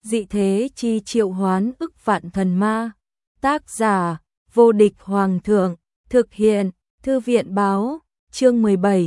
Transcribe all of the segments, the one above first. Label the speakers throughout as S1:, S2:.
S1: dị thế chi triệu hoán ức vạn thần ma. Tác giả, vô địch hoàng thượng, thực hiện, thư viện báo, chương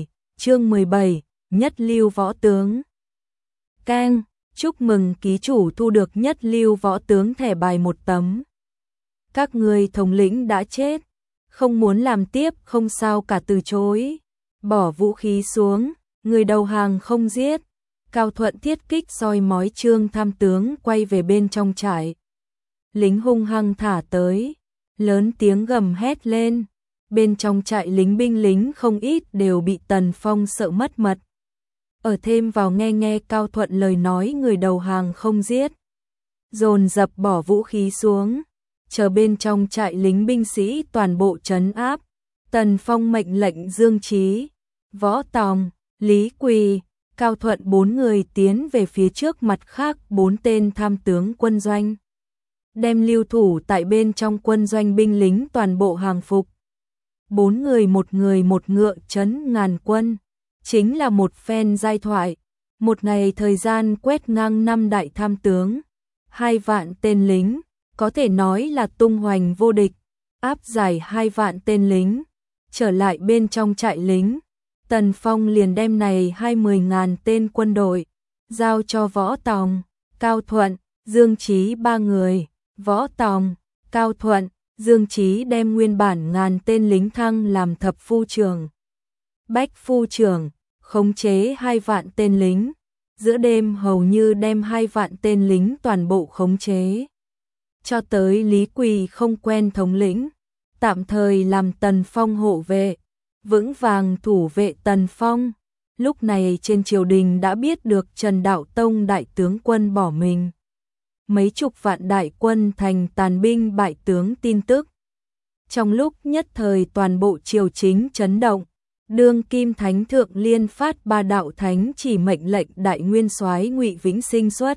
S1: 17, nhất lưu võ tướng. Keng, chúc mừng ký chủ thu được nhất lưu võ tướng thẻ bài 1 tấm. Các người thống lĩnh đã chết, không muốn làm tiếp không sao cả, từ chối. Bỏ vũ khí xuống, người đầu hàng không giết. Cao Thuận thiết kích soi mói Trương tham tướng quay về bên trong trại. Lính hung hăng thả tới, lớn tiếng gầm hét lên. Bên trong trại binh lính không ít đều bị Tần Phong sợ mất mật. Ở thêm vào nghe Cao Thuận lời nói người đầu hàng không giết. Dồn dập bỏ vũ khí xuống, chờ bên trong trại binh sĩ toàn bộ trấn áp. Tần Phong mệnh lệnh Dương Chí, Võ Tòng, Lý Quỳ, Cao Thuận 4 người tiến về phía trước, mặt khác 4 tên tham tướng quân doanh. Đem lưu thủ tại bên trong quân doanh binh lính toàn bộ hàng phục. 4 người một ngựa trấn ngàn quân, chính là một phen giai thoại. Một ngày thời gian quét ngang 5 đại tham tướng, 2 vạn tên lính, có thể nói là tung hoành vô địch, áp giải 2 vạn tên lính. Trở lại bên trong trại lính, Tần Phong liền đem này 20.000 tên quân đội, giao cho Võ Tòng, Cao Thuận, Dương Chí 3 người. Võ Tòng, Cao Thuận, Dương Chí đem nguyên bản 1000 tên lính thăng làm thập phu trưởng, bách phu trưởng, khống chế 2 vạn tên lính. Giữa đêm hầu như đem 2 vạn tên lính toàn bộ khống chế. Cho tới Lý Quỳ không quen thống lĩnh, tạm thời làm Tần Phong hộ vệ, vững vàng thủ vệ Tần Phong. Lúc này trên triều đình đã biết được Trần Đạo Tông đại tướng quân bỏ mình, mấy chục vạn đại quân thành tàn binh bại tướng tin tức. Trong lúc nhất thời toàn bộ triều chính chấn động, đương kim thánh thượng liên phát 3 đạo thánh chỉ mệnh lệnh đại nguyên soái Ngụy Vĩnh Sinh xuất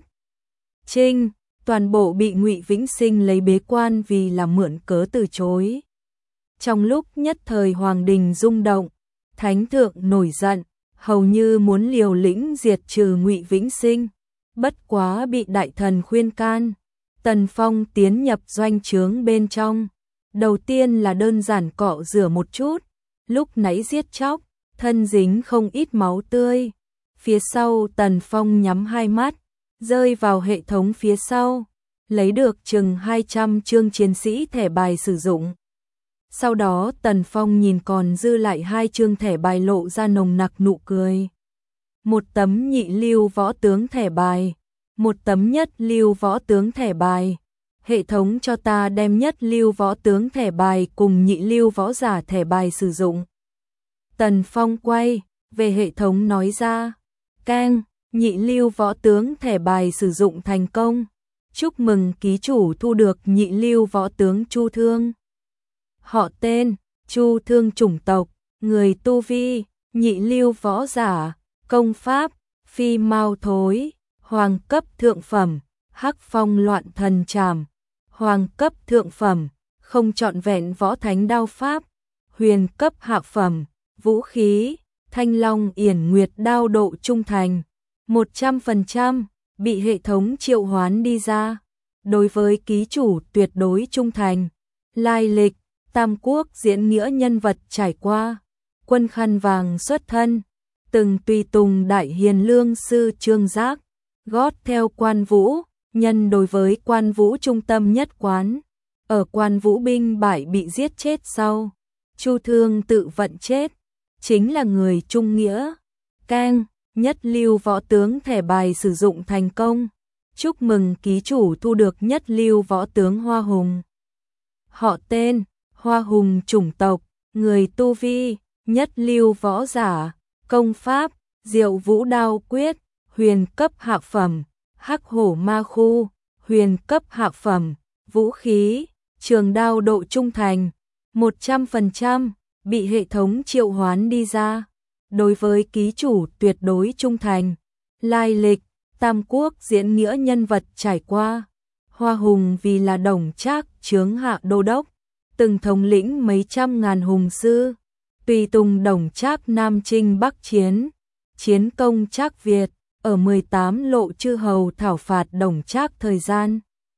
S1: chinh, toàn bộ bị Ngụy Vĩnh Sinh lấy bế quan vì là mượn cớ từ chối. Trong lúc nhất thời hoàng đình rung động, thánh thượng nổi giận, hầu như muốn liều lĩnh diệt trừ Ngụy Vĩnh Sinh. Bất quá bị đại thần khuyên can, Tần Phong tiến nhập doanh trướng bên trong. Đầu tiên là đơn giản cọ rửa một chút, lúc nãy giết chóc, thân dính không ít máu tươi. Phía sau Tần Phong nhắm 2 mắt, rơi vào hệ thống phía sau, lấy được chừng 200 chương chiến sĩ thẻ bài sử dụng. Sau đó Tần Phong nhìn còn dư lại 2 chương thẻ bài lộ ra nồng nặc nụ cười. 1 tấm nhị lưu võ tướng thẻ bài, 1 tấm nhất lưu võ tướng thẻ bài. Hệ thống cho ta đem nhất lưu võ tướng thẻ bài cùng nhị lưu võ giả thẻ bài sử dụng. Tần Phong quay về hệ thống nói ra, keng, nhị lưu võ tướng thẻ bài sử dụng thành công. Chúc mừng ký chủ thu được nhị lưu võ tướng Chu Thương. Họ tên, Chu Thương, chủng tộc, người tu vi, nhị lưu võ giả, công pháp, phi mao thối, hoàng cấp thượng phẩm, hắc phong loạn thần trảm, hoàng cấp thượng phẩm, không trọn vẹn võ thánh đao pháp, huyền cấp hạ phẩm, vũ khí, thanh long yển nguyệt đao, độ trung thành 100%, bị hệ thống triệu hoán đi ra. Đối với ký chủ tuyệt đối trung thành. Lai lịch, Tam Quốc diễn nghĩa nhân vật trải qua, quân khăn vàng xuất thân, từng tùy tùng đại hiền lương sư Trương Giác, gót theo Quan Vũ, nhân đối với Quan Vũ trung tâm nhất quán. Ở Quan Vũ binh bại bị giết chết sau, Chu Thương tự vận chết, chính là người trung nghĩa. Keng, nhất lưu võ tướng thẻ bài sử dụng thành công. Chúc mừng ký chủ thu được nhất lưu võ tướng Hoa Hùng. Họ tên, Hoa Hùng, chủng tộc, người tu vi, nhất lưu võ giả, công pháp, Diệu Vũ đao quyết, huyền cấp hạ phẩm, Hắc Hổ ma khu, huyền cấp hạ phẩm, vũ khí, trường đao, độ trung thành 100%, bị hệ thống triệu hoán đi ra. Đối với ký chủ tuyệt đối trung thành. Lai lịch, Tam Quốc diễn nghĩa nhân vật trải qua, Hoa Hùng vì là Đồng Trác chướng hạ đô đốc, từng thống lĩnh mấy trăm ngàn hùng sư, tùy tùng Đồng Trác Nam chinh Bắc chiến, chiến công Trác Việt, ở 18 lộ chư hầu thảo phạt Đồng Trác thời gian.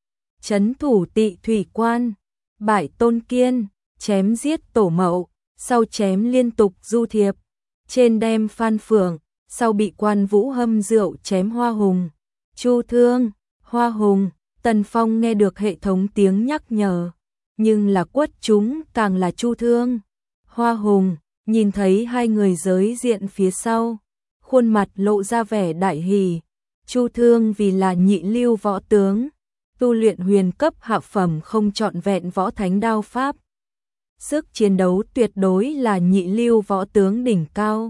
S1: Trấn thủ Tị Thủy Quan, bại Tôn Kiên, chém giết Tổ Mậu, sau chém liên tục Du Thiệp, trên đem Phan Phượng, sau bị Quan Vũ hâm rượu chém Hoa Hùng, Chu Thương, Hoa Hùng. Tần Phong nghe được hệ thống tiếng nhắc nhở, nhưng là quất chúng càng là Chu Thương, Hoa Hùng. Nhìn thấy hai người giới diện phía sau, khuôn mặt lộ ra vẻ đại hỉ. Chu Thương vì là nhị lưu võ tướng, tu luyện huyền cấp hạ phẩm không trọn vẹn võ thánh đao pháp. Sức chiến đấu tuyệt đối là nhị lưu võ tướng đỉnh cao.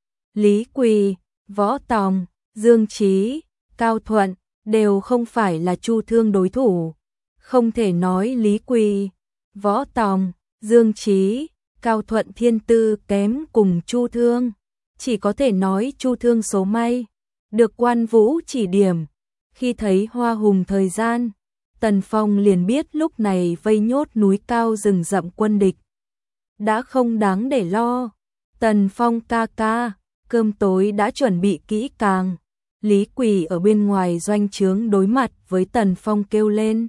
S1: Lý Quỳ, Võ Tòng, Dương Chí, Cao Thuận đều không phải là Chu Thương đối thủ. Không thể nói Lý Quỳ, Võ Tòng, Dương Chí, Cao Thuận thiên tư kém cùng Chu Thương. Chỉ có thể nói Chu Thương số may, được Quan Vũ chỉ điểm. Khi thấy Hoa Hùng thời gian, Tần Phong liền biết lúc này vây nhốt núi cao rừng rậm quân địch đã không đáng để lo. Tần Phong ca ca, cơm tối đã chuẩn bị kỹ càng. Lý Quỳ ở bên ngoài doanh trướng đối mặt với Tần Phong kêu lên.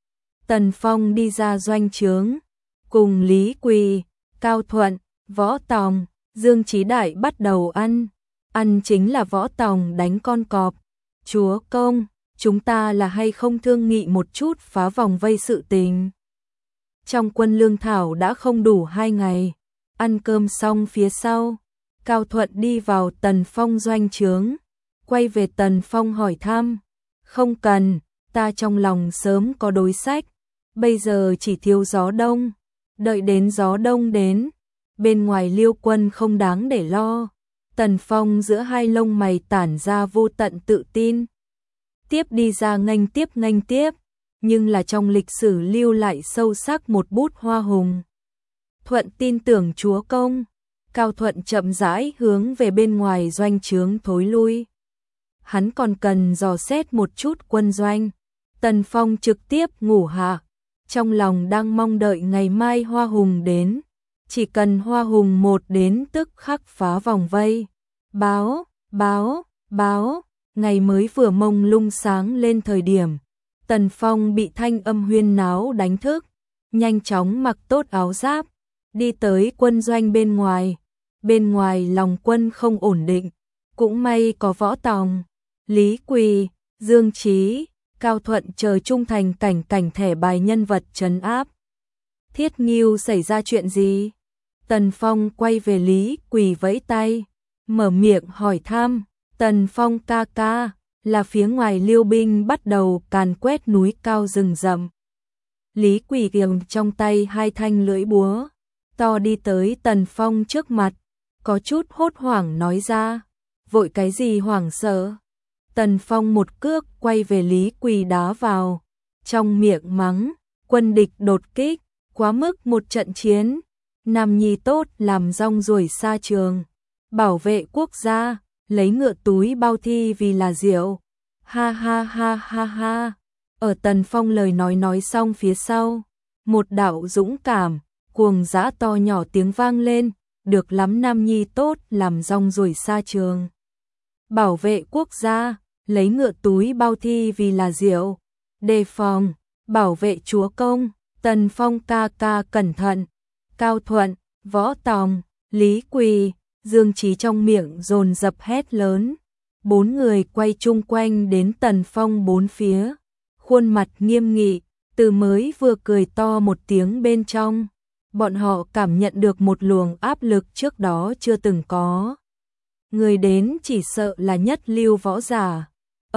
S1: Tần Phong đi ra doanh trướng, cùng Lý Quỳ, Cao Thuận, Võ Tòng, Dương Chí Đại bắt đầu ăn. Ăn chính là Võ Tòng đánh con cọp. Chúa công, chúng ta là hay không thương nghị một chút phá vòng vây sự tình. Trong quân lương thảo đã không đủ 2 ngày. Ăn cơm xong phía sau, Cao Thuận đi vào Tần Phong doanh trướng, quay về Tần Phong hỏi thăm. Không cần, ta trong lòng sớm có đối sách, bây giờ chỉ thiếu gió đông. Đợi đến gió đông đến, bên ngoài Liêu quân không đáng để lo. Tần Phong giữa hai lông mày tản ra vô tận tự tin. Tiếp đi ra nghênh tiếp, nhưng là trong lịch sử lưu lại sâu sắc một bút Hoa Hùng. Thuận tin tưởng chúa công. Cao Thuận chậm rãi hướng về bên ngoài doanh trướng thối lui. Hắn còn cần dò xét một chút quân doanh. Tần Phong trực tiếp ngủ hạ, trong lòng đang mong đợi ngày mai Hoa Hùng đến. Chỉ cần Hoa Hùng một đến tức khắc phá vòng vây. Báo, ngày mới vừa mông lung sáng lên thời điểm, Tần Phong bị thanh âm huyên náo đánh thức, nhanh chóng mặc tốt áo giáp, đi tới quân doanh bên ngoài. Bên ngoài lòng quân không ổn định, cũng may có Võ Tòng, Lý Quỳ, Dương Chí, Cao Thuận chờ trung thành cảnh thẻ bài nhân vật trấn áp. Thiết Ngưu xảy ra chuyện gì? Tần Phong quay về Lý Quỳ vẫy tay, mở miệng hỏi thăm. Tần Phong ca ca, là phía ngoài Liêu binh bắt đầu càn quét núi cao rừng rậm. Lý Quỳ kiềm trong tay 2 thanh lưỡi búa to đi tới Tần Phong trước mặt, có chút hốt hoảng nói ra. Vội cái gì hoảng sợ? Tần Phong một cước quay về Lý Quỳ đá vào, trong miệng mắng. Quân địch đột kích, quá mức một trận chiến. Nam nhi tốt làm rong ruổi xa trường, bảo vệ quốc gia, lấy ngựa túi bao thi vì là rượu. Ha ha ha ha ha. Ở Tần Phong lời nói xong phía sau, một đạo dũng cảm, cuồng dã to nhỏ tiếng vang lên. Được lắm, nam nhi tốt làm rong ruổi xa trường, bảo vệ quốc gia, lấy ngựa túi bao thi vì là rượu. Đề phòng, bảo vệ chúa công. Tần Phong ca ca cẩn thận. Cao Thuận, Võ Tòng, Lý Quỳ, Dương Chí trong miệng dồn dập hét lớn. 4 người quay chung quanh đến Tần Phong 4 phía, khuôn mặt nghiêm nghị, từ mới vừa cười to một tiếng bên trong. Bọn họ cảm nhận được một luồng áp lực trước đó chưa từng có. Người đến chỉ sợ là nhất lưu võ giả.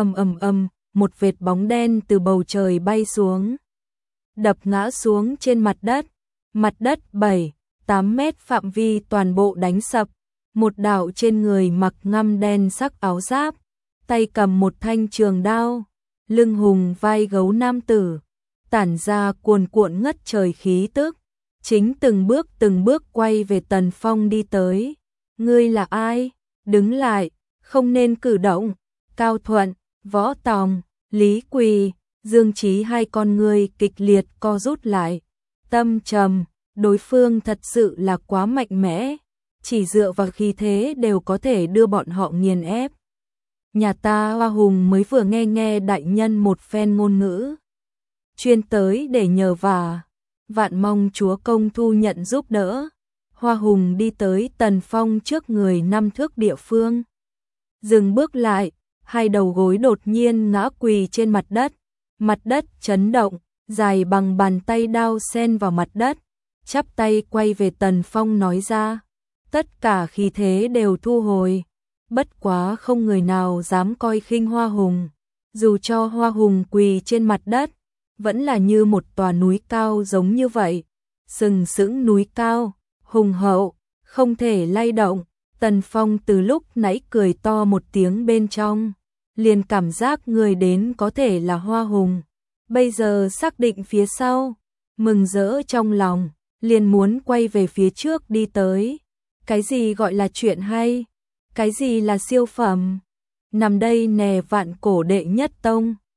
S1: Một vệt bóng đen từ bầu trời bay xuống, đập ngã xuống trên mặt đất. Mặt đất 7-8 mét phạm vi toàn bộ đánh sập. Một đạo trên người mặc ngăm đen sắc áo giáp, tay cầm một thanh trường đao, lưng hùng vai gấu nam tử, tản ra cuồn cuộn ngất trời khí tức, chính từng bước quay về Tần Phong đi tới. Ngươi là ai? Đứng lại, không nên cử động. Cao Thuận, Võ Tòng, Lý Quỳ, Dương Chí hai con ngươi kịch liệt co rút lại. Tâm trầm, đối phương thật sự là quá mạnh mẽ, chỉ dựa vào khí thế đều có thể đưa bọn họ nghiền ép. nhà ta Hoa Hùng mới vừa nghe đại nhân một phen ngôn ngữ. Chuyên tới để nhờ vả, vạn mong chúa công thu nhận giúp đỡ. Hoa Hùng đi tới Tần Phong trước người 5 thước địa phương. Dừng bước lại, hai đầu gối đột nhiên ngã quỳ trên mặt đất chấn động, dài bằng bàn tay đao sen vào mặt đất, chắp tay quay về Tần Phong nói ra, tất cả khí thế đều thu hồi, bất quá không người nào dám coi khinh Hoa Hùng, dù cho Hoa Hùng quỳ trên mặt đất, vẫn là như một tòa núi cao giống như vậy, sừng sững núi cao, hùng hậu, không thể lay động. Tần Phong từ lúc nãy cười to một tiếng bên trong, liền cảm giác người đến có thể là Hoa Hùng. Bây giờ xác định phía sau, mừng rỡ trong lòng, liền muốn quay về phía trước đi tới. Cái gì gọi là chuyện hay? Cái gì là siêu phẩm? Nằm đây nè vạn cổ đệ nhất tông.